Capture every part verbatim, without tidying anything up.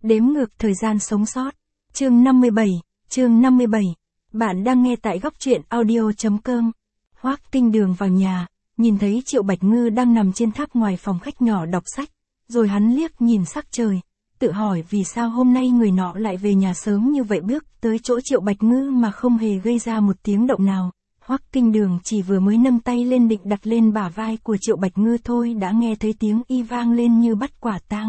Đếm ngược thời gian sống sót. Chương năm mươi bảy, chương năm mươi bảy. Bạn đang nghe tại góc truyện audio chấm com. Hoắc Kinh Đường vào nhà, nhìn thấy Triệu Bạch Ngư đang nằm trên tháp ngoài phòng khách nhỏ đọc sách, rồi hắn liếc nhìn sắc trời, tự hỏi vì sao hôm nay người nọ lại về nhà sớm như vậy, bước tới chỗ Triệu Bạch Ngư mà không hề gây ra một tiếng động nào. Hoắc Kinh Đường chỉ vừa mới nâng tay lên định đặt lên bả vai của Triệu Bạch Ngư thôi đã nghe thấy tiếng y vang lên như bắt quả tang.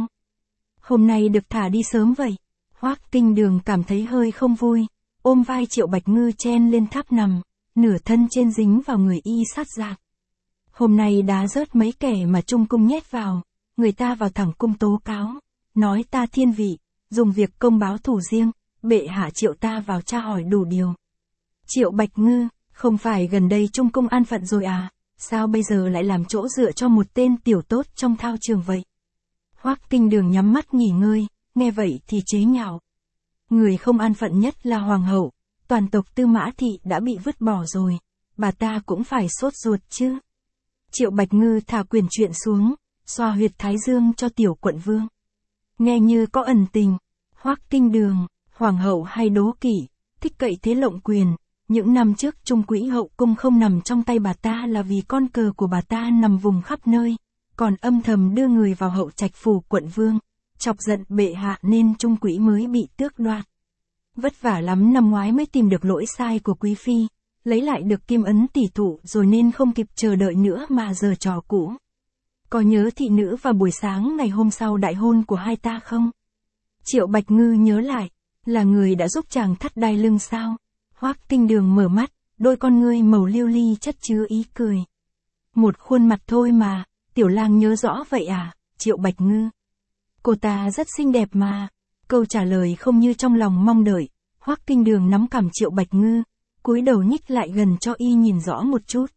Hôm nay được thả đi sớm vậy. Hoắc Kinh Đường cảm thấy hơi không vui, ôm vai Triệu Bạch Ngư chen lên tháp nằm, nửa thân trên dính vào người y sát rạc. Hôm nay đá rớt mấy kẻ mà Trung Cung nhét vào, người ta vào thẳng cung tố cáo, nói ta thiên vị, dùng việc công báo thù riêng, bệ hạ triệu ta vào tra hỏi đủ điều. Triệu Bạch Ngư, không phải gần đây Trung Cung an phận rồi à, sao bây giờ lại làm chỗ dựa cho một tên tiểu tốt trong thao trường vậy? Hoắc Kinh Đường nhắm mắt nghỉ ngơi, nghe vậy thì chế nhạo. Người không an phận nhất là hoàng hậu, toàn tộc Tư Mã Thị đã bị vứt bỏ rồi, bà ta cũng phải sốt ruột chứ. Triệu Bạch Ngư thả quyển truyện xuống, xoa huyệt thái dương cho tiểu quận vương. Nghe như có ẩn tình. Hoắc Kinh Đường, hoàng hậu hay đố kỵ, thích cậy thế lộng quyền. Những năm trước Trung Quỹ hậu cung không nằm trong tay bà ta là vì con cờ của bà ta nằm vùng khắp nơi, còn âm thầm đưa người vào hậu trạch phủ quận vương, chọc giận bệ hạ nên Trung Quỹ mới bị tước đoạt. Vất vả lắm năm ngoái mới tìm được lỗi sai của quý phi, lấy lại được kim ấn tỷ thụ rồi nên không kịp chờ đợi nữa mà giờ trò cũ. Có nhớ thị nữ vào buổi sáng ngày hôm sau đại hôn của hai ta không? Triệu Bạch Ngư nhớ lại, là người đã giúp chàng thắt đai lưng sao? Hoắc Kinh Đường mở mắt, đôi con ngươi màu lưu ly chất chứa ý cười. Một khuôn mặt thôi mà, tiểu lang nhớ rõ vậy à, Triệu Bạch Ngư? Cô ta rất xinh đẹp mà. Câu trả lời không như trong lòng mong đợi. Hoắc Kinh Đường nắm cằm Triệu Bạch Ngư, cúi đầu nhích lại gần cho y nhìn rõ một chút.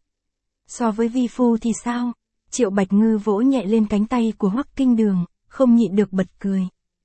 So với vi phu thì sao? Triệu Bạch Ngư vỗ nhẹ lên cánh tay của Hoắc Kinh Đường, không nhịn được bật cười.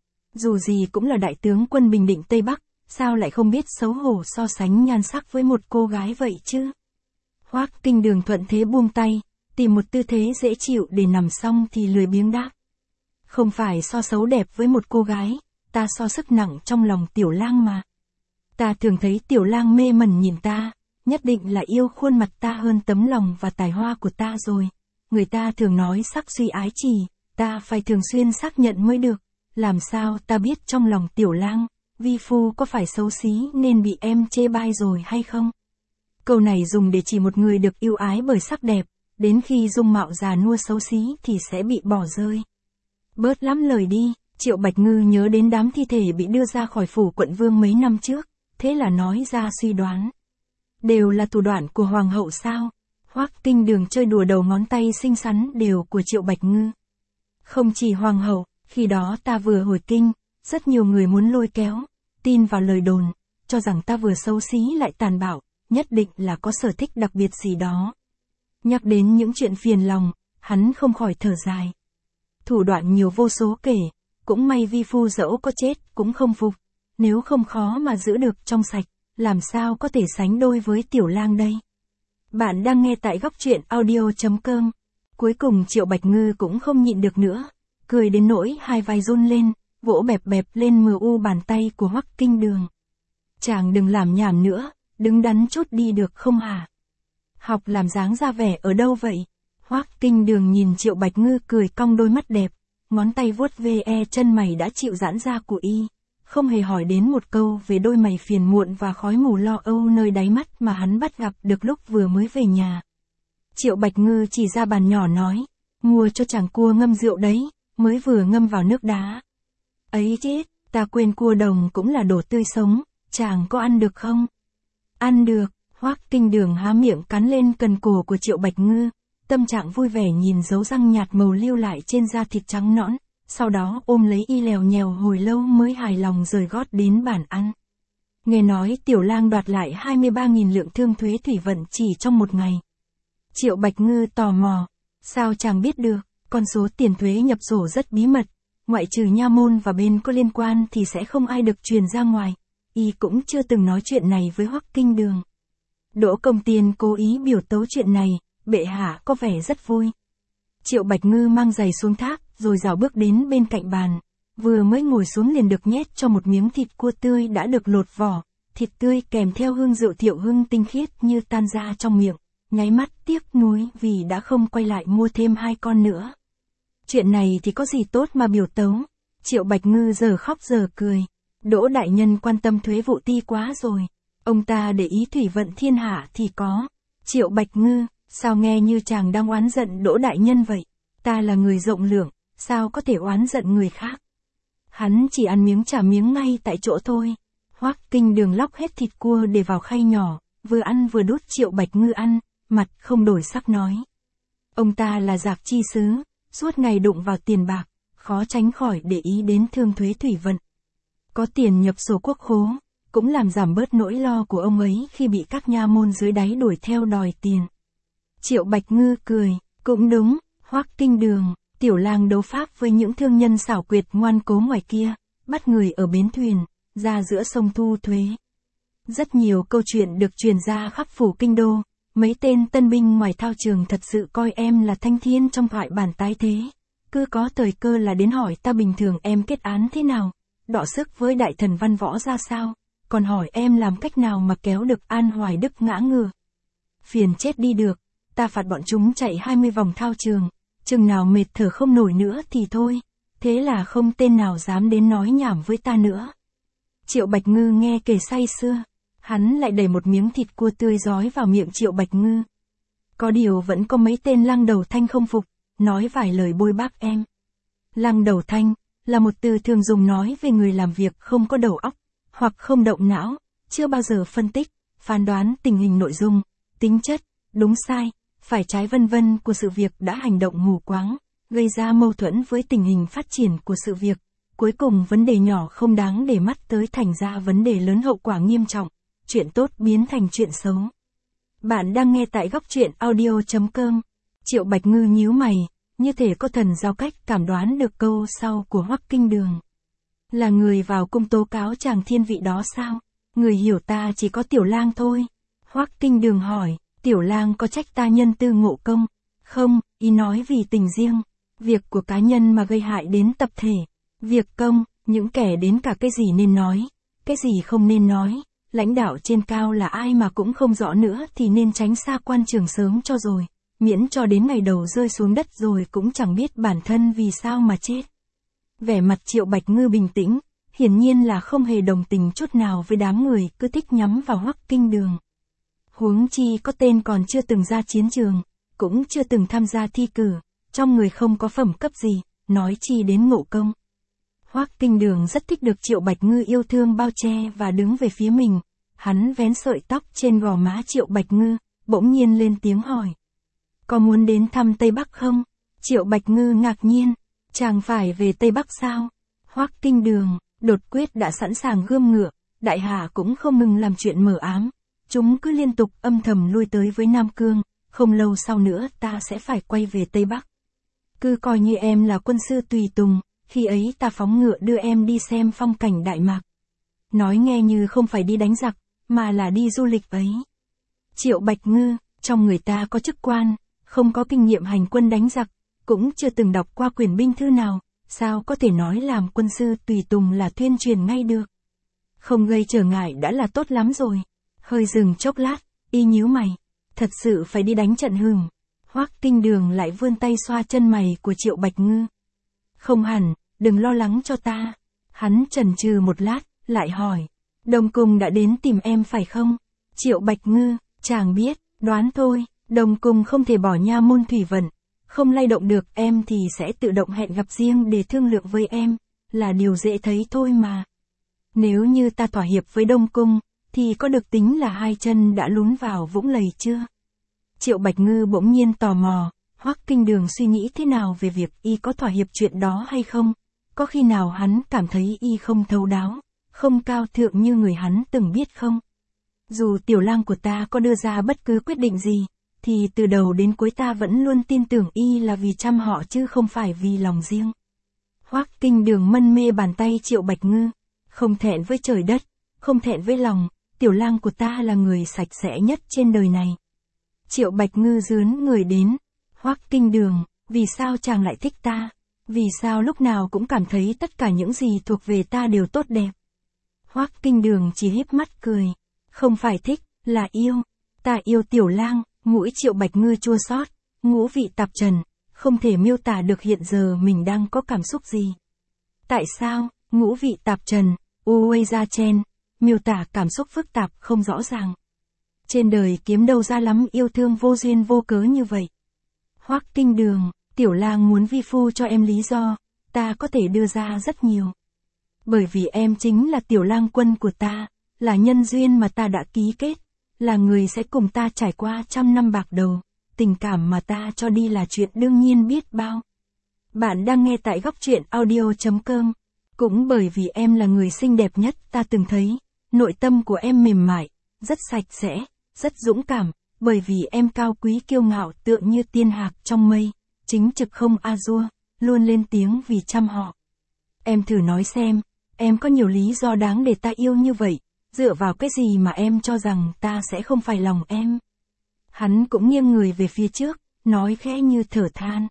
Dù gì cũng là đại tướng quân Bình Định Tây Bắc, sao lại không biết xấu hổ so sánh nhan sắc với một cô gái vậy chứ? Hoắc Kinh Đường thuận thế buông tay, tìm một tư thế dễ chịu để nằm xong thì lười biếng đáp. Không phải so xấu đẹp với một cô gái, ta so sức nặng trong lòng tiểu lang mà. Ta thường thấy tiểu lang mê mẩn nhìn ta, nhất định là yêu khuôn mặt ta hơn tấm lòng và tài hoa của ta rồi. Người ta thường nói sắc suy ái trì, ta phải thường xuyên xác nhận mới được. Làm sao ta biết trong lòng tiểu lang, vi phu có phải xấu xí nên bị em chê bai rồi hay không? Câu này dùng để chỉ một người được yêu ái bởi sắc đẹp, đến khi dung mạo già nua xấu xí thì sẽ bị bỏ rơi. Bớt lắm lời đi. Triệu Bạch Ngư nhớ đến đám thi thể bị đưa ra khỏi phủ quận vương mấy năm trước, thế là nói ra suy đoán. Đều là thủ đoạn của hoàng hậu sao? Hoắc Kinh Đường chơi đùa đầu ngón tay xinh xắn đều của Triệu Bạch Ngư. Không chỉ hoàng hậu, khi đó ta vừa hồi kinh, rất nhiều người muốn lôi kéo, tin vào lời đồn, cho rằng ta vừa xấu xí lại tàn bạo, nhất định là có sở thích đặc biệt gì đó. Nhắc đến những chuyện phiền lòng, hắn không khỏi thở dài. Thủ đoạn nhiều vô số kể, cũng may vi phu dẫu có chết cũng không phục, nếu không khó mà giữ được trong sạch, làm sao có thể sánh đôi với tiểu lang đây. Bạn đang nghe tại góc truyện audio chấm com. Cuối cùng Triệu Bạch Ngư cũng không nhịn được nữa, cười đến nỗi hai vai run lên, vỗ bẹp bẹp lên mờ u bàn tay của Hoắc Kinh Đường. Chàng đừng làm nhảm nữa, đứng đắn chút đi được không hả? Học làm dáng ra vẻ ở đâu vậy? Hoắc Kinh Đường nhìn Triệu Bạch Ngư cười cong đôi mắt đẹp, ngón tay vuốt ve chân mày đã chịu giãn ra của y, không hề hỏi đến một câu về đôi mày phiền muộn và khói mù lo âu nơi đáy mắt mà hắn bắt gặp được lúc vừa mới về nhà. Triệu Bạch Ngư chỉ ra bàn nhỏ nói, mua cho chàng cua ngâm rượu đấy, mới vừa ngâm vào nước đá. Ấy chết, ta quên cua đồng cũng là đồ tươi sống, chàng có ăn được không? Ăn được. Hoắc Kinh Đường há miệng cắn lên cần cổ của Triệu Bạch Ngư, tâm trạng vui vẻ nhìn dấu răng nhạt màu lưu lại trên da thịt trắng nõn, sau đó ôm lấy y lèo nhèo hồi lâu mới hài lòng rời gót đến bàn ăn. Nghe nói tiểu lang đoạt lại hai mươi ba nghìn lượng thương thuế thủy vận chỉ trong một ngày. Triệu Bạch Ngư tò mò, sao chàng biết được? Con số tiền thuế nhập sổ rất bí mật, ngoại trừ nha môn và bên có liên quan thì sẽ không ai được truyền ra ngoài. Y cũng chưa từng nói chuyện này với Hoắc Kinh Đường. Đỗ Công Tiên cố ý biểu tấu chuyện này, bệ hạ có vẻ rất vui. Triệu Bạch Ngư mang giày xuống tháp, rồi dạo bước đến bên cạnh bàn, vừa mới ngồi xuống liền được nhét cho một miếng thịt cua tươi đã được lột vỏ, thịt tươi kèm theo hương rượu Thiệu Hưng tinh khiết như tan ra trong miệng, nháy mắt tiếc nuối vì đã không quay lại mua thêm hai con nữa. Chuyện này thì có gì tốt mà biểu tấu. Triệu Bạch Ngư giờ khóc giờ cười. Đỗ đại nhân quan tâm thuế vụ ti quá rồi. Ông ta để ý thủy vận thiên hạ thì có. Triệu Bạch Ngư, sao nghe như chàng đang oán giận Đỗ đại nhân vậy? Ta là người rộng lượng, sao có thể oán giận người khác? Hắn chỉ ăn miếng trả miếng ngay tại chỗ thôi. Hoắc Kinh Đường lóc hết thịt cua để vào khay nhỏ, vừa ăn vừa đút Triệu Bạch Ngư ăn, mặt không đổi sắc nói. Ông ta là giạc chi sứ, suốt ngày đụng vào tiền bạc, khó tránh khỏi để ý đến thương thuế thủy vận. Có tiền nhập sổ quốc khố, cũng làm giảm bớt nỗi lo của ông ấy khi bị các nha môn dưới đáy đuổi theo đòi tiền. Triệu Bạch Ngư cười, cũng đúng, Hoắc Kinh Đường, tiểu lang đấu pháp với những thương nhân xảo quyệt ngoan cố ngoài kia, bắt người ở bến thuyền, ra giữa sông thu thuế. Rất nhiều câu chuyện được truyền ra khắp phủ kinh đô, mấy tên tân binh ngoài thao trường thật sự coi em là thanh thiên trong thoại bản tái thế. Cứ có thời cơ là đến hỏi ta bình thường em kết án thế nào, đọ sức với đại thần văn võ ra sao, còn hỏi em làm cách nào mà kéo được An Hoài Đức ngã ngửa. Phiền chết đi được, ta phạt bọn chúng chạy hai mươi vòng thao trường, chừng nào mệt thở không nổi nữa thì thôi, thế là không tên nào dám đến nói nhảm với ta nữa. Triệu Bạch Ngư nghe kể say sưa, hắn lại đẩy một miếng thịt cua tươi rói vào miệng Triệu Bạch Ngư. Có điều vẫn có mấy tên lăng đầu thanh không phục, nói vài lời bôi bác em. Lăng đầu thanh, là một từ thường dùng nói về người làm việc không có đầu óc, hoặc không động não, chưa bao giờ phân tích, phán đoán tình hình nội dung, tính chất, đúng sai, phải trái vân vân của sự việc đã hành động mù quáng, gây ra mâu thuẫn với tình hình phát triển của sự việc. Cuối cùng vấn đề nhỏ không đáng để mắt tới thành ra vấn đề lớn hậu quả nghiêm trọng, chuyện tốt biến thành chuyện xấu. Bạn đang nghe tại góc truyện audio chấm com. Triệu Bạch Ngư nhíu mày, như thể có thần giao cách cảm đoán được câu sau của Hoắc Kinh Đường. Là người vào cung tố cáo chàng thiên vị đó sao? Người hiểu ta chỉ có tiểu lang thôi. Hoắc Kinh Đường hỏi, tiểu lang có trách ta nhân tư ngộ công? Không, ý nói vì tình riêng, việc của cá nhân mà gây hại đến tập thể. Việc công, những kẻ đến cả cái gì nên nói, cái gì không nên nói, lãnh đạo trên cao là ai mà cũng không rõ nữa thì nên tránh xa quan trường sớm cho rồi, miễn cho đến ngày đầu rơi xuống đất rồi cũng chẳng biết bản thân vì sao mà chết. Vẻ mặt Triệu Bạch Ngư bình tĩnh, hiển nhiên là không hề đồng tình chút nào với đám người cứ thích nhắm vào Hoắc Kinh Đường. Huống chi có tên còn chưa từng ra chiến trường, cũng chưa từng tham gia thi cử, trong người không có phẩm cấp gì, nói chi đến ngộ công. Hoắc Kinh Đường rất thích được Triệu Bạch Ngư yêu thương bao che và đứng về phía mình, hắn vén sợi tóc trên gò má Triệu Bạch Ngư, bỗng nhiên lên tiếng hỏi. Có muốn đến thăm Tây Bắc không? Triệu Bạch Ngư ngạc nhiên, chàng phải về Tây Bắc sao? Hoắc Kinh Đường, đột quyết đã sẵn sàng gươm ngựa, đại hạ cũng không ngừng làm chuyện mờ ám, chúng cứ liên tục âm thầm lui tới với Nam Cương, không lâu sau nữa ta sẽ phải quay về Tây Bắc. Cứ coi như em là quân sư tùy tùng, khi ấy ta phóng ngựa đưa em đi xem phong cảnh Đại Mạc. Nói nghe như không phải đi đánh giặc, mà là đi du lịch ấy. Triệu Bạch Ngư, trong người ta có chức quan, không có kinh nghiệm hành quân đánh giặc, cũng chưa từng đọc qua quyển binh thư nào, sao có thể nói làm quân sư tùy tùng là tuyên truyền ngay được. Không gây trở ngại đã là tốt lắm rồi. Hơi dừng chốc lát, y nhíu mày, thật sự phải đi đánh trận hừm. Hoắc Kinh Đường lại vươn tay xoa chân mày của Triệu Bạch Ngư. Không hẳn, đừng lo lắng cho ta. Hắn chần chừ một lát, lại hỏi, Đông Cung đã đến tìm em phải không? Triệu Bạch Ngư, chàng biết, đoán thôi, Đông Cung không thể bỏ nha môn thủy vận, không lay động được em thì sẽ tự động hẹn gặp riêng để thương lượng với em, là điều dễ thấy thôi mà. Nếu như ta thỏa hiệp với Đông Cung, thì có được tính là hai chân đã lún vào vũng lầy chưa? Triệu Bạch Ngư bỗng nhiên tò mò, Hoắc Kinh Đường suy nghĩ thế nào về việc y có thỏa hiệp chuyện đó hay không? Có khi nào hắn cảm thấy y không thấu đáo, không cao thượng như người hắn từng biết không? Dù tiểu lang của ta có đưa ra bất cứ quyết định gì, thì từ đầu đến cuối ta vẫn luôn tin tưởng y là vì chăm họ chứ không phải vì lòng riêng. Hoắc Kinh Đường mân mê bàn tay Triệu Bạch Ngư, không thẹn với trời đất, không thẹn với lòng, tiểu lang của ta là người sạch sẽ nhất trên đời này. Triệu Bạch Ngư dướn người đến, Hoắc Kinh Đường, vì sao chàng lại thích ta? Vì sao lúc nào cũng cảm thấy tất cả những gì thuộc về ta đều tốt đẹp? Hoắc Kinh Đường chỉ híp mắt cười. Không phải thích, là yêu. Ta yêu Tiểu Lang. Mũi Triệu Bạch Ngư chua xót, ngũ vị tạp trần, không thể miêu tả được hiện giờ mình đang có cảm xúc gì. Tại sao? Ngũ vị tạp trần, Uwei Gia Chen, miêu tả cảm xúc phức tạp không rõ ràng. Trên đời kiếm đâu ra lắm yêu thương vô duyên vô cớ như vậy. Hoắc Kinh Đường, Tiểu Lang muốn vi phu cho em lý do, ta có thể đưa ra rất nhiều. Bởi vì em chính là Tiểu Lang quân của ta, là nhân duyên mà ta đã ký kết, là người sẽ cùng ta trải qua trăm năm bạc đầu, tình cảm mà ta cho đi là chuyện đương nhiên biết bao. Bạn đang nghe tại góc truyện audio chấm com. Cũng bởi vì em là người xinh đẹp nhất ta từng thấy, nội tâm của em mềm mại, rất sạch sẽ, rất dũng cảm, bởi vì em cao quý kiêu ngạo tựa như tiên hạc trong mây, chính trực không a dua, luôn lên tiếng vì trăm họ. Em thử nói xem, em có nhiều lý do đáng để ta yêu như vậy, dựa vào cái gì mà em cho rằng ta sẽ không phải lòng em? Hắn cũng nghiêng người về phía trước, nói khẽ như thở than.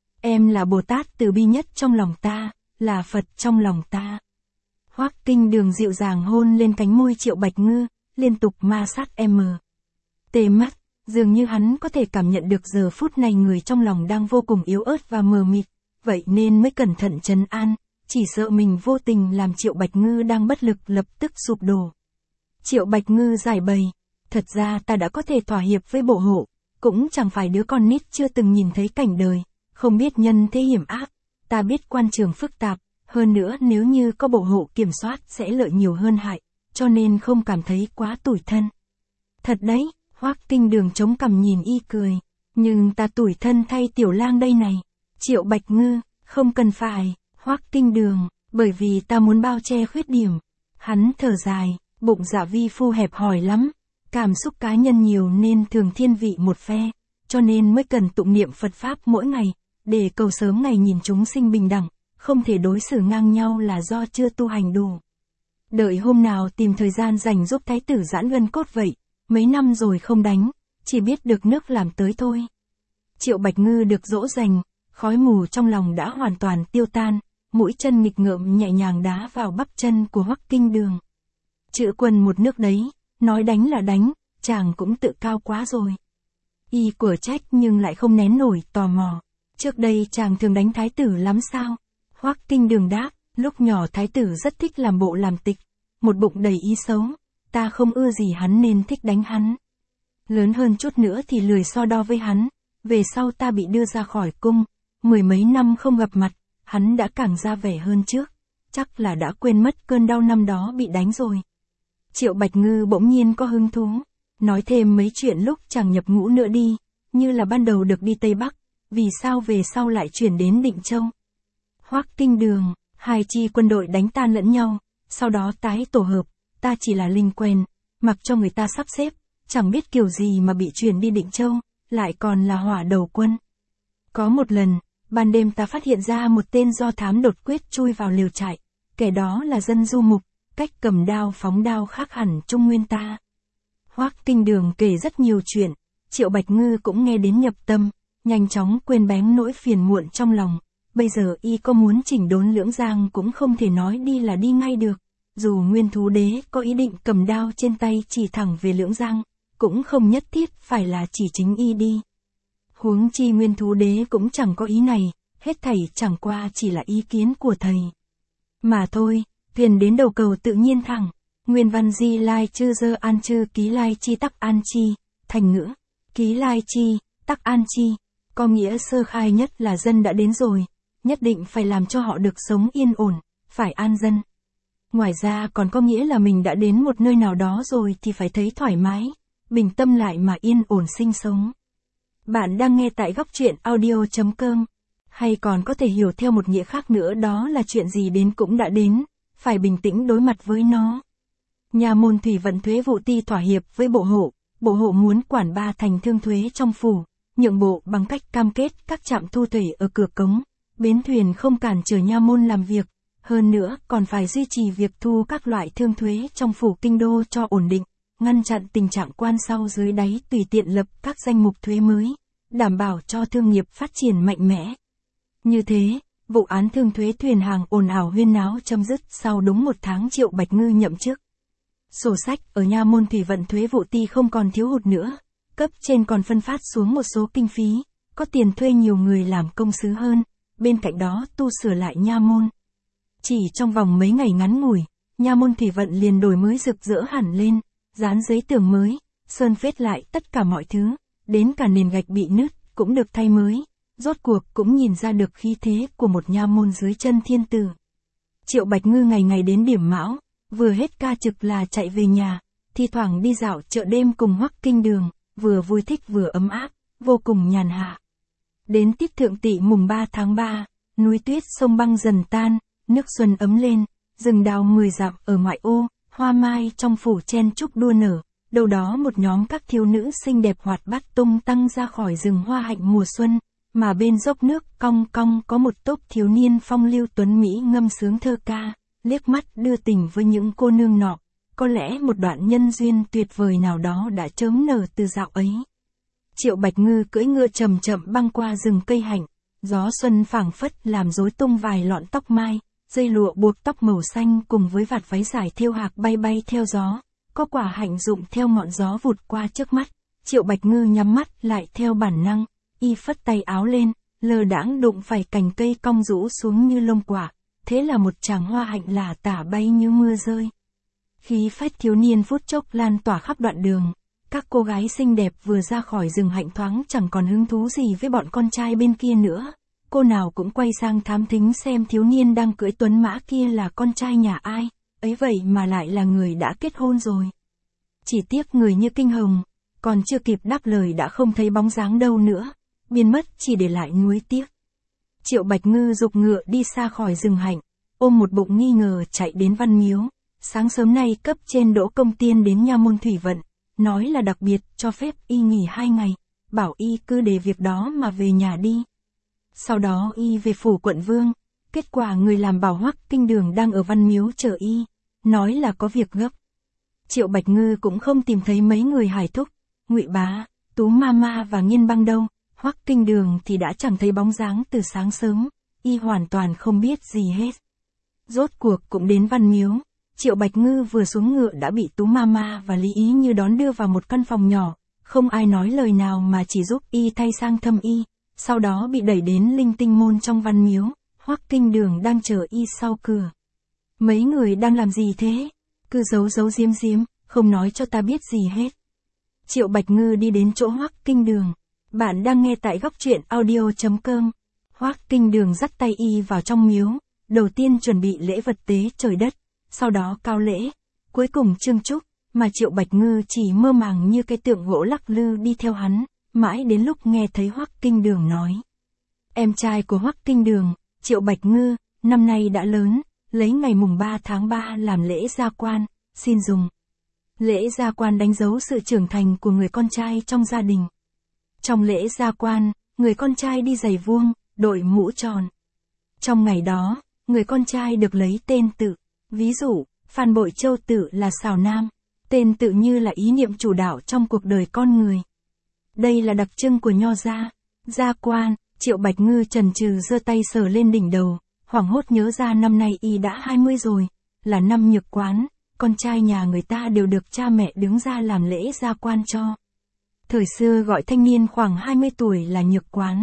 Em là Bồ Tát từ bi nhất trong lòng ta, là Phật trong lòng ta. Hoắc Kinh Đường dịu dàng hôn lên cánh môi Triệu Bạch Ngư, liên tục ma sát em mờ. Tê mắt, dường như hắn có thể cảm nhận được giờ phút này người trong lòng đang vô cùng yếu ớt và mờ mịt, vậy nên mới cẩn thận trấn an, chỉ sợ mình vô tình làm Triệu Bạch Ngư đang bất lực lập tức sụp đổ. Triệu Bạch Ngư giải bày, thật ra ta đã có thể thỏa hiệp với bộ hộ, cũng chẳng phải đứa con nít chưa từng nhìn thấy cảnh đời, không biết nhân thế hiểm ác, ta biết quan trường phức tạp, hơn nữa nếu như có bộ hộ kiểm soát sẽ lợi nhiều hơn hại, cho nên không cảm thấy quá tủi thân. Thật đấy, Hoắc Kinh Đường chống cằm nhìn y cười, nhưng ta tủi thân thay Tiểu Lang đây này. Triệu Bạch Ngư, không cần phải, Hoắc Kinh Đường, bởi vì ta muốn bao che khuyết điểm. Hắn thở dài, bụng dạ vi phu hẹp hòi lắm, cảm xúc cá nhân nhiều nên thường thiên vị một phe, cho nên mới cần tụng niệm Phật Pháp mỗi ngày, để cầu sớm ngày nhìn chúng sinh bình đẳng, không thể đối xử ngang nhau là do chưa tu hành đủ. Đợi hôm nào tìm thời gian dành giúp thái tử giãn gân cốt vậy, mấy năm rồi không đánh, chỉ biết được nước làm tới thôi. Triệu Bạch Ngư được dỗ dành, khói mù trong lòng đã hoàn toàn tiêu tan, mũi chân nghịch ngợm nhẹ nhàng đá vào bắp chân của Hoắc Kinh Đường. Chữ quân một nước đấy, nói đánh là đánh, chàng cũng tự cao quá rồi. Y của trách nhưng lại không nén nổi tò mò. Trước đây chàng thường đánh thái tử lắm sao? Hoắc Kinh Đường đáp, lúc nhỏ thái tử rất thích làm bộ làm tịch, một bụng đầy ý xấu, ta không ưa gì hắn nên thích đánh hắn. Lớn hơn chút nữa thì lười so đo với hắn, về sau ta bị đưa ra khỏi cung, mười mấy năm không gặp mặt, hắn đã càng ra vẻ hơn trước, chắc là đã quên mất cơn đau năm đó bị đánh rồi. Triệu Bạch Ngư bỗng nhiên có hứng thú, nói thêm mấy chuyện lúc chàng nhập ngũ nữa đi, như là ban đầu được đi Tây Bắc, vì sao về sau lại chuyển đến Định Châu. Hoắc Kinh Đường, hai chi quân đội đánh tan lẫn nhau, sau đó tái tổ hợp, ta chỉ là linh quen, mặc cho người ta sắp xếp, chẳng biết kiểu gì mà bị chuyển đi Định Châu, lại còn là hỏa đầu quân. Có một lần, ban đêm ta phát hiện ra một tên do thám đột quyết chui vào liều trại, kẻ đó là dân du mục, cách cầm đao phóng đao khác hẳn Trung Nguyên ta. Hoắc Kinh Đường kể rất nhiều chuyện, Triệu Bạch Ngư cũng nghe đến nhập tâm, nhanh chóng quên bén nỗi phiền muộn trong lòng. Bây giờ y có muốn chỉnh đốn Lưỡng Giang cũng không thể nói đi là đi ngay được, dù Nguyên Thú Đế có ý định cầm đao trên tay chỉ thẳng về Lưỡng Giang, cũng không nhất thiết phải là chỉ chính y đi. Huống chi Nguyên Thú Đế cũng chẳng có ý này, hết thảy chẳng qua chỉ là ý kiến của thầy. Mà thôi, thuyền đến đầu cầu tự nhiên thẳng, nguyên văn di lai chư dơ an chư ký lai chi tắc an chi, thành ngữ, ký lai chi, tắc an chi, có nghĩa sơ khai nhất là dân đã đến rồi, nhất định phải làm cho họ được sống yên ổn, phải an dân. Ngoài ra còn có nghĩa là mình đã đến một nơi nào đó rồi thì phải thấy thoải mái, bình tâm lại mà yên ổn sinh sống. Bạn đang nghe tại góc truyện audio chấm com, hay còn có thể hiểu theo một nghĩa khác nữa, đó là chuyện gì đến cũng đã đến, phải bình tĩnh đối mặt với nó. Nhà môn thủy vận thuế vụ ti thỏa hiệp với bộ hộ, bộ hộ muốn quản ba thành thương thuế trong phủ, nhượng bộ bằng cách cam kết các trạm thu thuế ở cửa cống, bến thuyền không cản trở nha môn làm việc, hơn nữa còn phải duy trì việc thu các loại thương thuế trong phủ kinh đô cho ổn định, ngăn chặn tình trạng quan sau dưới đáy tùy tiện lập các danh mục thuế mới, đảm bảo cho thương nghiệp phát triển mạnh mẽ. Như thế, vụ án thương thuế thuyền hàng ồn ào huyên náo chấm dứt sau đúng một tháng Triệu Bạch Ngư nhậm chức. Sổ sách ở nha môn thủy vận thuế vụ ty không còn thiếu hụt nữa, cấp trên còn phân phát xuống một số kinh phí, có tiền thuê nhiều người làm công sứ hơn, bên cạnh đó tu sửa lại nha môn. Chỉ trong vòng mấy ngày ngắn ngủi, nha môn thủy vận liền đổi mới rực rỡ hẳn lên, dán giấy tường mới, sơn phết lại tất cả mọi thứ, đến cả nền gạch bị nứt cũng được thay mới, rốt cuộc cũng nhìn ra được khí thế của một nha môn dưới chân thiên tử. Triệu Bạch Ngư ngày ngày đến điểm mão, vừa hết ca trực là chạy về nhà, thi thoảng đi dạo chợ đêm cùng Hoắc Kinh Đường, vừa vui thích vừa ấm áp, vô cùng nhàn hạ. Đến tiết thượng tỵ mùng ba tháng ba, núi tuyết sông băng dần tan, nước xuân ấm lên, rừng đào mười dặm ở ngoại ô, hoa mai trong phủ chen chúc đua nở, đâu đó một nhóm các thiếu nữ xinh đẹp hoạt bát tung tăng ra khỏi rừng hoa hạnh mùa xuân, mà bên dốc nước cong cong có một tốp thiếu niên phong lưu tuấn mỹ ngâm sướng thơ ca, liếc mắt đưa tình với những cô nương nọ, có lẽ một đoạn nhân duyên tuyệt vời nào đó đã chớm nở từ dạo ấy. Triệu Bạch Ngư cưỡi ngựa chậm chậm băng qua rừng cây hạnh, gió xuân phảng phất làm rối tung vài lọn tóc mai, dây lụa buộc tóc màu xanh cùng với vạt váy dài thêu hạc bay bay theo gió, có quả hạnh rụng theo ngọn gió vụt qua trước mắt, Triệu Bạch Ngư nhắm mắt lại theo bản năng, y phất tay áo lên, lơ đãng đụng phải cành cây cong rũ xuống như lông quả, thế là một tràng hoa hạnh lả tả bay như mưa rơi. Khí phách thiếu niên phút chốc lan tỏa khắp đoạn đường, các cô gái xinh đẹp vừa ra khỏi rừng hạnh thoáng chẳng còn hứng thú gì với bọn con trai bên kia nữa, cô nào cũng quay sang thám thính xem thiếu niên đang cưỡi tuấn mã kia là con trai nhà ai, ấy vậy mà lại là người đã kết hôn rồi. Chỉ tiếc người như kinh hồng, còn chưa kịp đáp lời đã không thấy bóng dáng đâu nữa, biến mất chỉ để lại nuối tiếc. Triệu Bạch Ngư giục ngựa đi xa khỏi rừng hạnh, ôm một bụng nghi ngờ chạy đến Văn Miếu. Sáng sớm nay cấp trên Đỗ Công Tiên đến nha môn thủy vận, nói là đặc biệt cho phép y nghỉ hai ngày, bảo y cứ để việc đó mà về nhà đi. Sau đó y về phủ quận vương, kết quả người làm bảo Hoắc Kinh Đường đang ở Văn Miếu chờ y, nói là có việc gấp. Triệu Bạch Ngư cũng không tìm thấy mấy người Hải Thúc, Ngụy Bá, Tú Mama và Nghiên Băng đâu, Hoắc Kinh Đường thì đã chẳng thấy bóng dáng từ sáng sớm, y hoàn toàn không biết gì hết. Rốt cuộc cũng đến Văn Miếu, Triệu Bạch Ngư vừa xuống ngựa đã bị Tú Mama và Lý Ý Như đón đưa vào một căn phòng nhỏ, không ai nói lời nào mà chỉ giúp y thay sang thâm y, sau đó bị đẩy đến Linh Tinh môn trong Văn Miếu, Hoắc Kinh Đường đang chờ y sau cửa. Mấy người đang làm gì thế? Cứ giấu giấu giếm giếm, không nói cho ta biết gì hết. Triệu Bạch Ngư đi đến chỗ Hoắc Kinh Đường. Bạn đang nghe tại góc truyện audio chấm com. Hoắc Kinh Đường dắt tay y vào trong miếu, đầu tiên chuẩn bị lễ vật tế trời đất, sau đó cao lễ, cuối cùng chương chúc, mà Triệu Bạch Ngư chỉ mơ màng như cái tượng gỗ lắc lư đi theo hắn, mãi đến lúc nghe thấy Hoắc Kinh Đường nói. Em trai của Hoắc Kinh Đường, Triệu Bạch Ngư, năm nay đã lớn, lấy ngày mùng ba tháng ba làm lễ gia quan, xin dùng. Lễ gia quan đánh dấu sự trưởng thành của người con trai trong gia đình. Trong lễ gia quan, người con trai đi giày vuông, đội mũ tròn. Trong ngày đó, người con trai được lấy tên tự, ví dụ, Phan Bội Châu tự là Sào Nam, tên tự như là ý niệm chủ đạo trong cuộc đời con người. Đây là đặc trưng của nho gia. Gia quan, Triệu Bạch Ngư chần chừ giơ tay sờ lên đỉnh đầu, hoảng hốt nhớ ra năm nay y đã hai mươi rồi, là năm nhược quán, con trai nhà người ta đều được cha mẹ đứng ra làm lễ gia quan cho. Thời xưa gọi thanh niên khoảng hai mươi tuổi là nhược quán.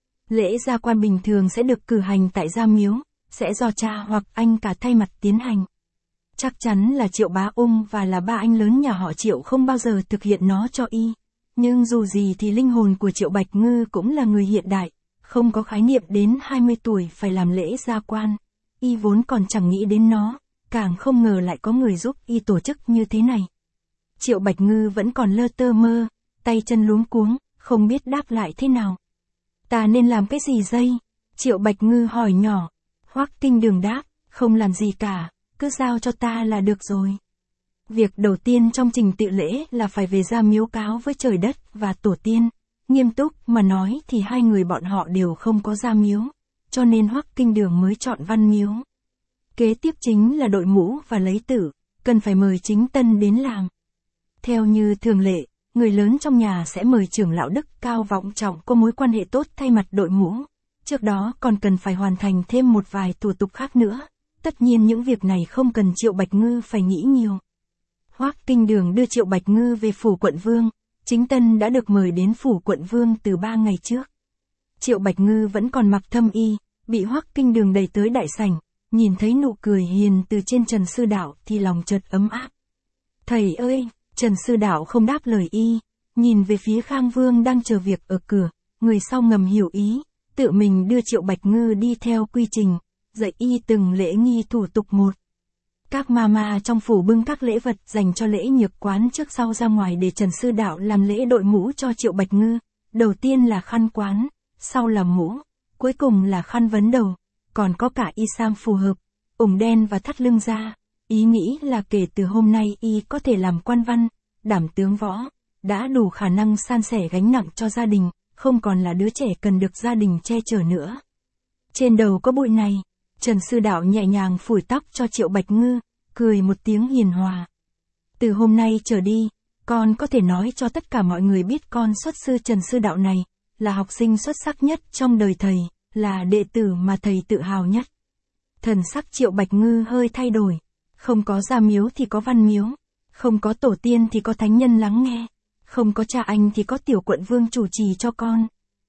Lễ gia quan bình thường sẽ được cử hành tại gia miếu, sẽ do cha hoặc anh cả thay mặt tiến hành. Chắc chắn là Triệu Bá Ung và là ba anh lớn nhà họ Triệu không bao giờ thực hiện nó cho y. Nhưng dù gì thì linh hồn của Triệu Bạch Ngư cũng là người hiện đại, không có khái niệm đến hai mươi tuổi phải làm lễ gia quan. Y vốn còn chẳng nghĩ đến nó, càng không ngờ lại có người giúp y tổ chức như thế này. Triệu Bạch Ngư vẫn còn lơ tơ mơ, tay chân luống cuống, không biết đáp lại thế nào. Ta nên làm cái gì đây? Triệu Bạch Ngư hỏi nhỏ. Hoắc Kinh Đường đáp, không làm gì cả, cứ giao cho ta là được rồi. Việc đầu tiên trong trình tự lễ là phải về gia miếu cáo với trời đất và tổ tiên. Nghiêm túc mà nói thì hai người bọn họ đều không có gia miếu, cho nên Hoắc Kinh Đường mới chọn Văn Miếu. Kế tiếp chính là đội mũ và lấy tử, cần phải mời chính tân đến làm. Theo như thường lệ, người lớn trong nhà sẽ mời trưởng lão đức cao vọng trọng có mối quan hệ tốt thay mặt đội mũ. Trước đó còn cần phải hoàn thành thêm một vài thủ tục khác nữa. Tất nhiên những việc này không cần Triệu Bạch Ngư phải nghĩ nhiều. Hoắc Kinh Đường đưa Triệu Bạch Ngư về phủ quận vương. Chính Tân đã được mời đến phủ quận vương từ ba ngày trước. Triệu Bạch Ngư vẫn còn mặc thâm y, bị Hoắc Kinh Đường đẩy tới đại sảnh, nhìn thấy nụ cười hiền từ trên Trần Sư Đạo thì lòng chợt ấm áp. Thầy ơi, Trần Sư Đạo không đáp lời y, nhìn về phía Khang Vương đang chờ việc ở cửa, người sau ngầm hiểu ý, tự mình đưa Triệu Bạch Ngư đi theo quy trình, dạy y từng lễ nghi thủ tục một. Các mama trong phủ bưng các lễ vật dành cho lễ nhược quán trước sau ra ngoài để Trần Sư Đạo làm lễ đội mũ cho Triệu Bạch Ngư, đầu tiên là khăn quán, sau là mũ, cuối cùng là khăn vấn đầu, còn có cả y sam phù hợp, ủng đen và thắt lưng ra. Ý nghĩ là kể từ hôm nay y có thể làm quan văn, đảm tướng võ, đã đủ khả năng san sẻ gánh nặng cho gia đình, không còn là đứa trẻ cần được gia đình che chở nữa. Trên đầu có bụi này, Trần Sư Đạo nhẹ nhàng phủi tóc cho Triệu Bạch Ngư, cười một tiếng hiền hòa. Từ hôm nay trở đi, con có thể nói cho tất cả mọi người biết con xuất sư Trần Sư Đạo này, là học sinh xuất sắc nhất trong đời thầy, là đệ tử mà thầy tự hào nhất. Thần sắc Triệu Bạch Ngư hơi thay đổi, không có gia miếu thì có văn miếu, không có tổ tiên thì có thánh nhân lắng nghe, không có cha anh thì có tiểu quận vương chủ trì cho con.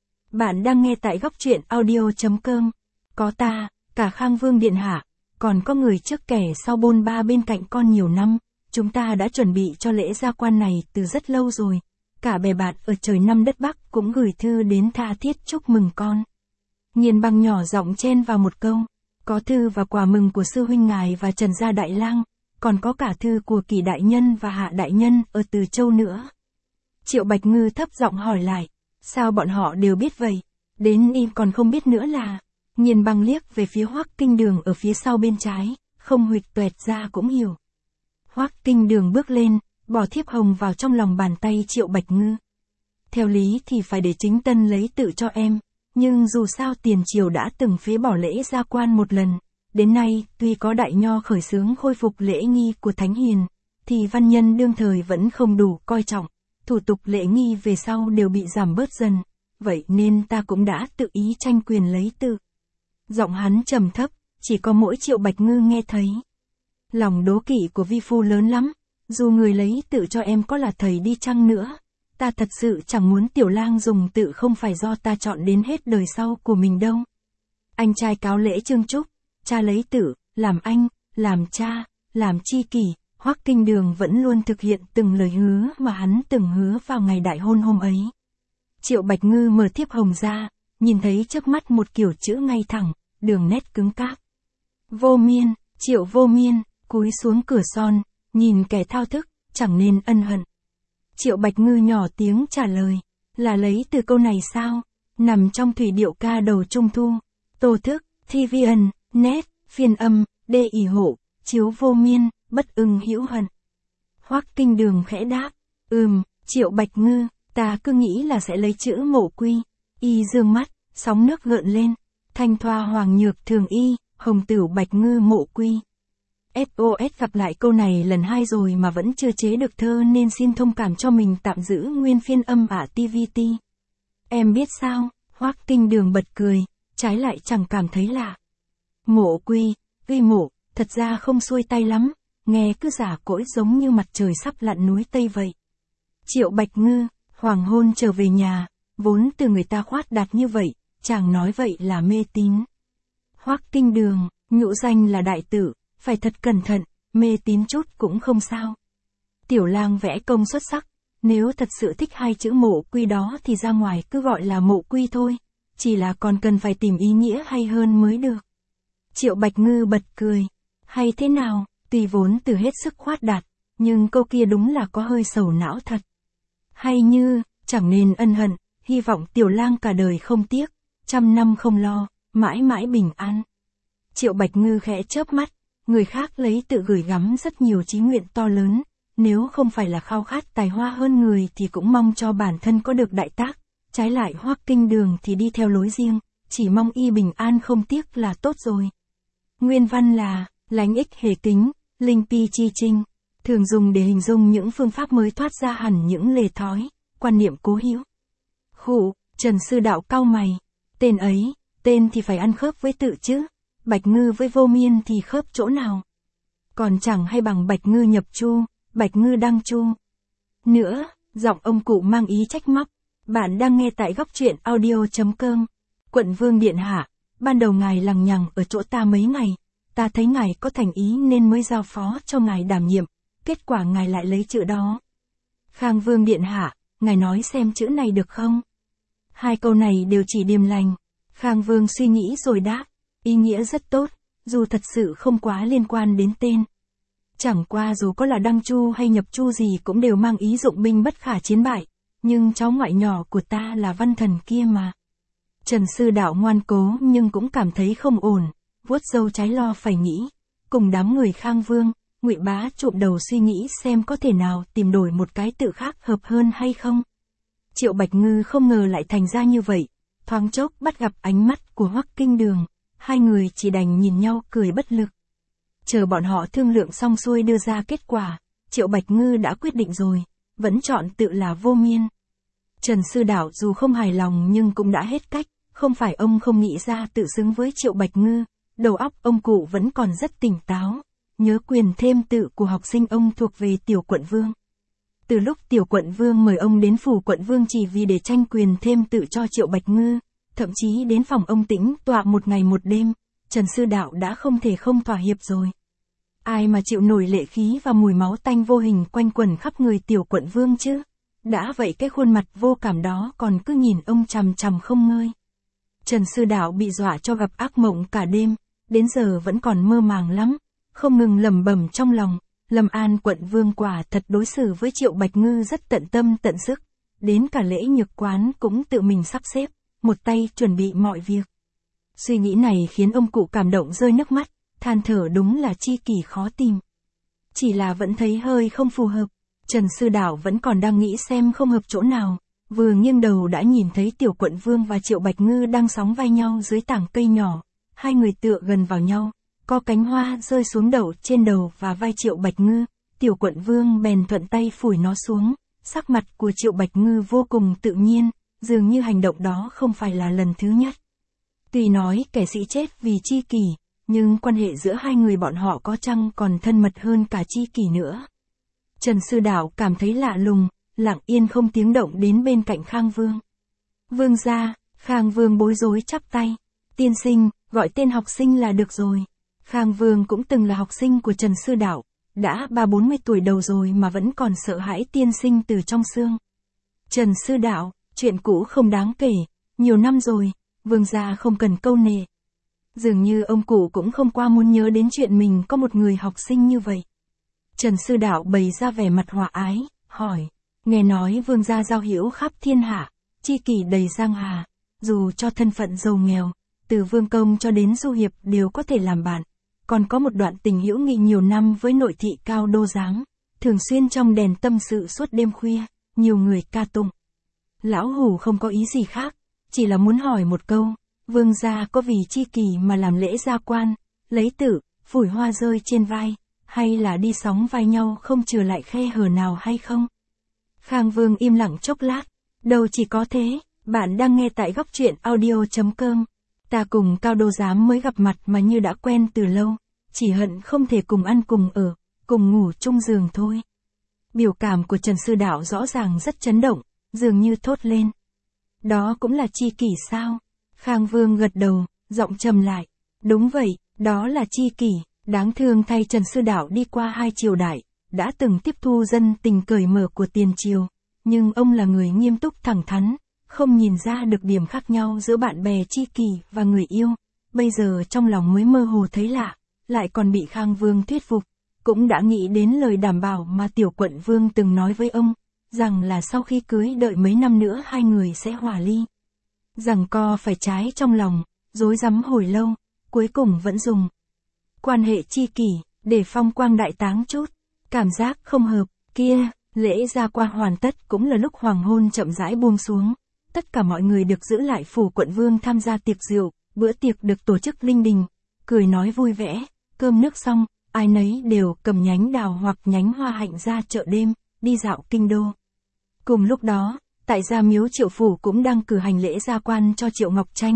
Bạn đang nghe tại góc truyện audio chấm com. Có ta, cả Khang Vương điện hạ, còn có người trước kẻ sau bôn ba bên cạnh con nhiều năm, chúng ta đã chuẩn bị cho lễ gia quan này từ rất lâu rồi. Cả bè bạn ở trời Nam đất Bắc cũng gửi thư đến tha thiết chúc mừng con. Nghiền Băng nhỏ giọng chen vào một câu, có thư và quà mừng của sư huynh ngài và Trần gia đại lang, còn có cả thư của Kỳ đại nhân và Hạ đại nhân ở Từ Châu nữa. Triệu Bạch Ngư thấp giọng hỏi lại, sao bọn họ đều biết vậy? Đến im còn không biết nữa là. Nghiền Băng liếc về phía Hoắc Kinh Đường ở phía sau bên trái, không huỵch toẹt ra cũng hiểu. Hoắc Kinh Đường bước lên, bỏ thiếp hồng vào trong lòng bàn tay Triệu Bạch Ngư. Theo lý thì phải để chính Tân lấy tự cho em, nhưng dù sao tiền triều đã từng phế bỏ lễ gia quan một lần, đến nay tuy có đại nho khởi xướng khôi phục lễ nghi của Thánh Hiền, thì văn nhân đương thời vẫn không đủ coi trọng, thủ tục lễ nghi về sau đều bị giảm bớt dần, vậy nên ta cũng đã tự ý tranh quyền lấy tự. Giọng hắn trầm thấp, chỉ có mỗi Triệu Bạch Ngư nghe thấy. Lòng đố kỵ của vi phu lớn lắm, dù người lấy tự cho em có là thầy đi chăng nữa, ta thật sự chẳng muốn tiểu lang dùng tự không phải do ta chọn đến hết đời sau của mình đâu. Anh trai cáo lễ trương trúc, cha lấy tự, làm anh, làm cha, làm chi kỷ, Hoắc Kinh Đường vẫn luôn thực hiện từng lời hứa mà hắn từng hứa vào ngày đại hôn hôm ấy. Triệu Bạch Ngư mở thiếp hồng ra, nhìn thấy trước mắt một kiểu chữ ngay thẳng, đường nét cứng cáp. Vô Miên, Triệu Vô Miên, cúi xuống cửa son, nhìn kẻ thao thức, chẳng nên ân hận. Triệu Bạch Ngư nhỏ tiếng trả lời, là lấy từ câu này sao? Nằm trong thủy điệu ca đầu trung thu. Tô thức, thi vi ân, nét, phiên âm, đê ỉ hộ, chiếu vô miên, bất ưng hữu hận. Hoắc Kinh Đường khẽ đáp, ừm, Triệu Bạch Ngư, ta cứ nghĩ là sẽ lấy chữ mộ quy. Y dương mắt, sóng nước gợn lên, thanh thoa hoàng nhược thường y, hồng tửu Bạch Ngư mộ quy. ét o ét gặp lại câu này lần hai rồi mà vẫn chưa chế được thơ nên xin thông cảm cho mình tạm giữ nguyên phiên âm ả tê vê tê. Em biết sao? Hoắc Kinh Đường bật cười, trái lại chẳng cảm thấy lạ. Mộ quy, ghi mộ, thật ra không xuôi tay lắm, nghe cứ giả cỗi giống như mặt trời sắp lặn núi Tây vậy. Triệu Bạch Ngư, hoàng hôn trở về nhà, vốn từ người ta khoát đạt như vậy, chàng nói vậy là mê tín. Hoắc Kinh Đường, nhũ danh là đại tử, phải thật cẩn thận, mê tín chút cũng không sao. Tiểu lang vẽ công xuất sắc, nếu thật sự thích hai chữ mộ quy đó thì ra ngoài cứ gọi là mộ quy thôi, chỉ là còn cần phải tìm ý nghĩa hay hơn mới được. Triệu Bạch Ngư bật cười, hay thế nào, tuy vốn từ hết sức khoát đạt, nhưng câu kia đúng là có hơi sầu não thật. Hay như, chẳng nên ân hận, hy vọng tiểu lang cả đời không tiếc, trăm năm không lo, mãi mãi bình an. Triệu Bạch Ngư khẽ chớp mắt, người khác lấy tự gửi gắm rất nhiều chí nguyện to lớn, nếu không phải là khao khát tài hoa hơn người thì cũng mong cho bản thân có được đại tác, trái lại Hoắc Kinh Đường thì đi theo lối riêng, chỉ mong y bình an không tiếc là tốt rồi. Nguyên văn là, lánh ích hề kính, linh pi chi trinh, thường dùng để hình dung những phương pháp mới thoát ra hẳn những lề thói, quan niệm cố hữu. Khụ, Trần Sư Đạo cau mày, tên ấy, tên thì phải ăn khớp với tự chứ, Bạch Ngư với Vô Miên thì khớp chỗ nào. Còn chẳng hay bằng Bạch Ngư nhập chu, Bạch Ngư đăng chu. Nữa, giọng ông cụ mang ý trách móc. Bạn đang nghe tại góc truyện audio.com. Quận Vương điện hạ, ban đầu ngài lằng nhằng ở chỗ ta mấy ngày, ta thấy ngài có thành ý nên mới giao phó cho ngài đảm nhiệm, kết quả ngài lại lấy chữ đó. Khang Vương điện hạ, ngài nói xem chữ này được không? Hai câu này đều chỉ điềm lành. Khang Vương suy nghĩ rồi đáp, ý nghĩa rất tốt, dù thật sự không quá liên quan đến tên. Chẳng qua dù có là đăng chu hay nhập chu gì cũng đều mang ý dụng binh bất khả chiến bại, nhưng cháu ngoại nhỏ của ta là văn thần kia mà. Trần Sư Đạo ngoan cố nhưng cũng cảm thấy không ổn, vuốt râu trái lo phải nghĩ, cùng đám người Khang Vương, Ngụy Bá chụm đầu suy nghĩ xem có thể nào tìm đổi một cái tự khác hợp hơn hay không. Triệu Bạch Ngư không ngờ lại thành ra như vậy, thoáng chốc bắt gặp ánh mắt của Hoắc Kinh Đường, hai người chỉ đành nhìn nhau cười bất lực. Chờ bọn họ thương lượng xong xuôi đưa ra kết quả, Triệu Bạch Ngư đã quyết định rồi, vẫn chọn tự là Vô Miên. Trần Sư Đạo dù không hài lòng nhưng cũng đã hết cách, không phải ông không nghĩ ra tự xứng với Triệu Bạch Ngư, đầu óc ông cụ vẫn còn rất tỉnh táo, nhớ quyền thêm tự của học sinh ông thuộc về Tiểu Quận Vương. Từ lúc Tiểu Quận Vương mời ông đến phủ Quận Vương chỉ vì để tranh quyền thêm tự cho Triệu Bạch Ngư, thậm chí đến phòng ông tĩnh tọa một ngày một đêm, Trần Sư Đạo đã không thể không thỏa hiệp rồi. Ai mà chịu nổi lệ khí và mùi máu tanh vô hình quanh quẩn khắp người Tiểu Quận Vương chứ? Đã vậy cái khuôn mặt vô cảm đó còn cứ nhìn ông chằm chằm không ngơi. Trần Sư Đạo bị dọa cho gặp ác mộng cả đêm, đến giờ vẫn còn mơ màng lắm, không ngừng lẩm bẩm trong lòng, Lâm An Quận Vương quả thật đối xử với Triệu Bạch Ngư rất tận tâm tận sức, đến cả lễ nhược quán cũng tự mình sắp xếp, một tay chuẩn bị mọi việc. Suy nghĩ này khiến ông cụ cảm động rơi nước mắt, than thở đúng là chi kỷ khó tìm. Chỉ là vẫn thấy hơi không phù hợp, Trần Sư Đạo vẫn còn đang nghĩ xem không hợp chỗ nào, vừa nghiêng đầu đã nhìn thấy Tiểu Quận Vương và Triệu Bạch Ngư đang sóng vai nhau dưới tảng cây nhỏ, hai người tựa gần vào nhau, có cánh hoa rơi xuống đậu trên đầu và vai Triệu Bạch Ngư, Tiểu Quận Vương bèn thuận tay phủi nó xuống, sắc mặt của Triệu Bạch Ngư vô cùng tự nhiên, dường như hành động đó không phải là lần thứ nhất. Tuy nói kẻ sĩ chết vì chi kỷ, nhưng quan hệ giữa hai người bọn họ có chăng còn thân mật hơn cả chi kỷ nữa. Trần Sư Đạo cảm thấy lạ lùng, lặng yên không tiếng động đến bên cạnh Khang Vương. Vương gia, Khang Vương bối rối chắp tay. Tiên sinh, gọi tên học sinh là được rồi. Khang Vương cũng từng là học sinh của Trần Sư Đạo, đã ba bốn mươi tuổi đầu rồi mà vẫn còn sợ hãi tiên sinh từ trong xương. Trần Sư Đạo, chuyện cũ không đáng kể, nhiều năm rồi, vương gia không cần câu nệ. Dường như ông cụ cũng không qua muốn nhớ đến chuyện mình có một người học sinh như vậy. Trần Sư Đạo bày ra vẻ mặt hòa ái, hỏi, nghe nói vương gia giao hữu khắp thiên hạ, chi kỷ đầy giang hà, dù cho thân phận giàu nghèo, từ vương công cho đến du hiệp đều có thể làm bạn, còn có một đoạn tình hữu nghị nhiều năm với nội thị Cao Đô Giáng, thường xuyên trong đèn tâm sự suốt đêm khuya, nhiều người ca tụng. Lão Hủ không có ý gì khác, chỉ là muốn hỏi một câu, vương gia có vì chi kỷ mà làm lễ gia quan, lấy tử, phủi hoa rơi trên vai, hay là đi sóng vai nhau không trừ lại khe hở nào hay không? Khang Vương im lặng chốc lát, đâu chỉ có thế, bạn đang nghe tại góc truyện audio.com. Ta cùng Cao Đô Giám mới gặp mặt mà như đã quen từ lâu, chỉ hận không thể cùng ăn cùng ở, cùng ngủ chung giường thôi. Biểu cảm của Trần Sư Đạo rõ ràng rất chấn động, dường như thốt lên. Đó cũng là chi kỷ sao? Khang Vương gật đầu, giọng trầm lại. Đúng vậy, đó là chi kỷ, đáng thương thay Trần Sư Đạo đi qua hai triều đại, đã từng tiếp thu dân tình cởi mở của tiền triều, nhưng ông là người nghiêm túc thẳng thắn, không nhìn ra được điểm khác nhau giữa bạn bè chi kỷ và người yêu, bây giờ trong lòng mới mơ hồ thấy lạ, lại còn bị Khang Vương thuyết phục, cũng đã nghĩ đến lời đảm bảo mà Tiểu Quận Vương từng nói với ông, rằng là sau khi cưới đợi mấy năm nữa hai người sẽ hòa ly. Rằng co phải trái trong lòng, rối rắm hồi lâu, cuối cùng vẫn dùng quan hệ chi kỷ, để phong quang đại táng chút, cảm giác không hợp, kia, lễ gia quan hoàn tất cũng là lúc hoàng hôn chậm rãi buông xuống. Tất cả mọi người được giữ lại phủ Quận Vương tham gia tiệc rượu, bữa tiệc được tổ chức linh đình, cười nói vui vẻ, cơm nước xong, ai nấy đều cầm nhánh đào hoặc nhánh hoa hạnh ra chợ đêm, đi dạo kinh đô. Cùng lúc đó, tại gia miếu Triệu Phủ cũng đang cử hành lễ gia quan cho Triệu Ngọc Tranh,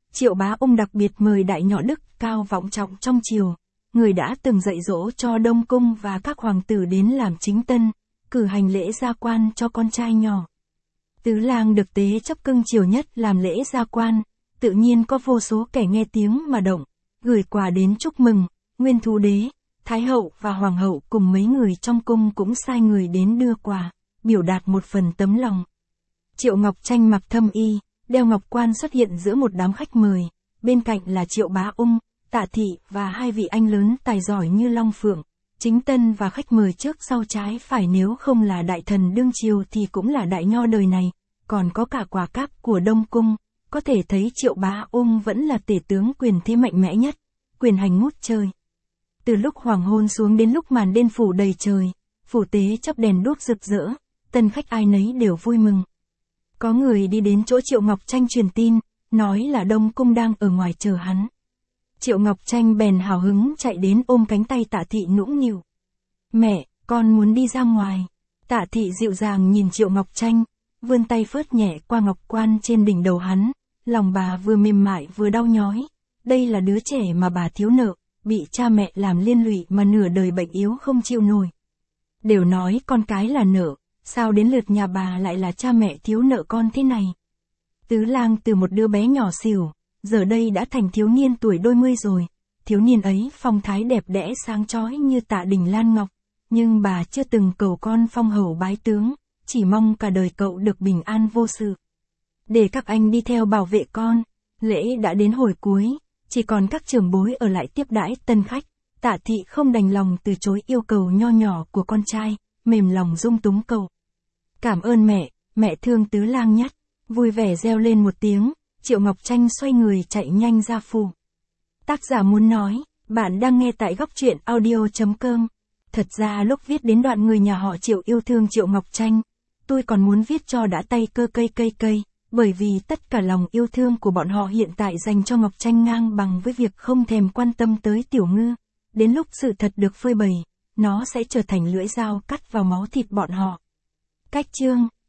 Triệu Bá Ung đặc biệt mời đại nhỏ Đức cao vọng trọng trong triều, người đã từng dạy dỗ cho Đông Cung và các hoàng tử đến làm chính tân, cử hành lễ gia quan cho con trai nhỏ. Tứ lang được tế chấp cưng chiều nhất làm lễ gia quan, tự nhiên có vô số kẻ nghe tiếng mà động, gửi quà đến chúc mừng. Nguyên Thú Đế, Thái hậu và Hoàng hậu cùng mấy người trong cung cũng sai người đến đưa quà, biểu đạt một phần tấm lòng. Triệu Ngọc Tranh mặc thâm y, đeo ngọc quan xuất hiện giữa một đám khách mời, bên cạnh là Triệu Bá Ung, Tạ Thị và hai vị anh lớn tài giỏi như Long Phượng, chính tân và khách mời trước sau trái phải, nếu không là đại thần đương triều thì cũng là đại nho đời này, còn có cả quả cáp của Đông Cung, có thể thấy Triệu Bá Ung vẫn là tể tướng quyền thế mạnh mẽ nhất, quyền hành ngút trời. Từ lúc hoàng hôn xuống đến lúc màn đêm phủ đầy trời, phủ tế chớp đèn đuốc rực rỡ, tân khách ai nấy đều vui mừng. Có người đi đến chỗ Triệu Ngọc Tranh truyền tin, nói là Đông Cung đang ở ngoài chờ hắn. Triệu Ngọc Tranh bèn hào hứng chạy đến ôm cánh tay Tạ Thị nũng nịu. Mẹ, con muốn đi ra ngoài. Tạ Thị dịu dàng nhìn Triệu Ngọc Tranh, vươn tay phớt nhẹ qua ngọc quan trên đỉnh đầu hắn, lòng bà vừa mềm mại vừa đau nhói. Đây là đứa trẻ mà bà thiếu nợ, bị cha mẹ làm liên lụy mà nửa đời bệnh yếu không chịu nổi. Đều nói con cái là nợ, sao đến lượt nhà bà lại là cha mẹ thiếu nợ con thế này? Tứ lang từ một đứa bé nhỏ xỉu, giờ đây đã thành thiếu niên tuổi đôi mươi rồi. Thiếu niên ấy phong thái đẹp đẽ sáng chói như Tạ Đình Lan Ngọc, nhưng bà chưa từng cầu con phong hầu bái tướng, chỉ mong cả đời cậu được bình an vô sự. Để các anh đi theo bảo vệ con. Lễ đã đến hồi cuối, chỉ còn các trưởng bối ở lại tiếp đãi tân khách. Tạ Thị không đành lòng từ chối yêu cầu nho nhỏ của con trai, mềm lòng dung túng cầu. Cảm ơn mẹ, mẹ thương tứ lang nhất. Vui vẻ reo lên một tiếng, Triệu Ngọc Tranh xoay người chạy nhanh ra phủ. Tác giả muốn nói, bạn đang nghe tại góc truyện audio chấm com. Thật ra lúc viết đến đoạn người nhà họ Triệu yêu thương Triệu Ngọc Tranh, tôi còn muốn viết cho đã tay cơ cây cây cây, bởi vì tất cả lòng yêu thương của bọn họ hiện tại dành cho Ngọc Tranh ngang bằng với việc không thèm quan tâm tới Tiểu Ngư. Đến lúc sự thật được phơi bày, nó sẽ trở thành lưỡi dao cắt vào máu thịt bọn họ. Cách chương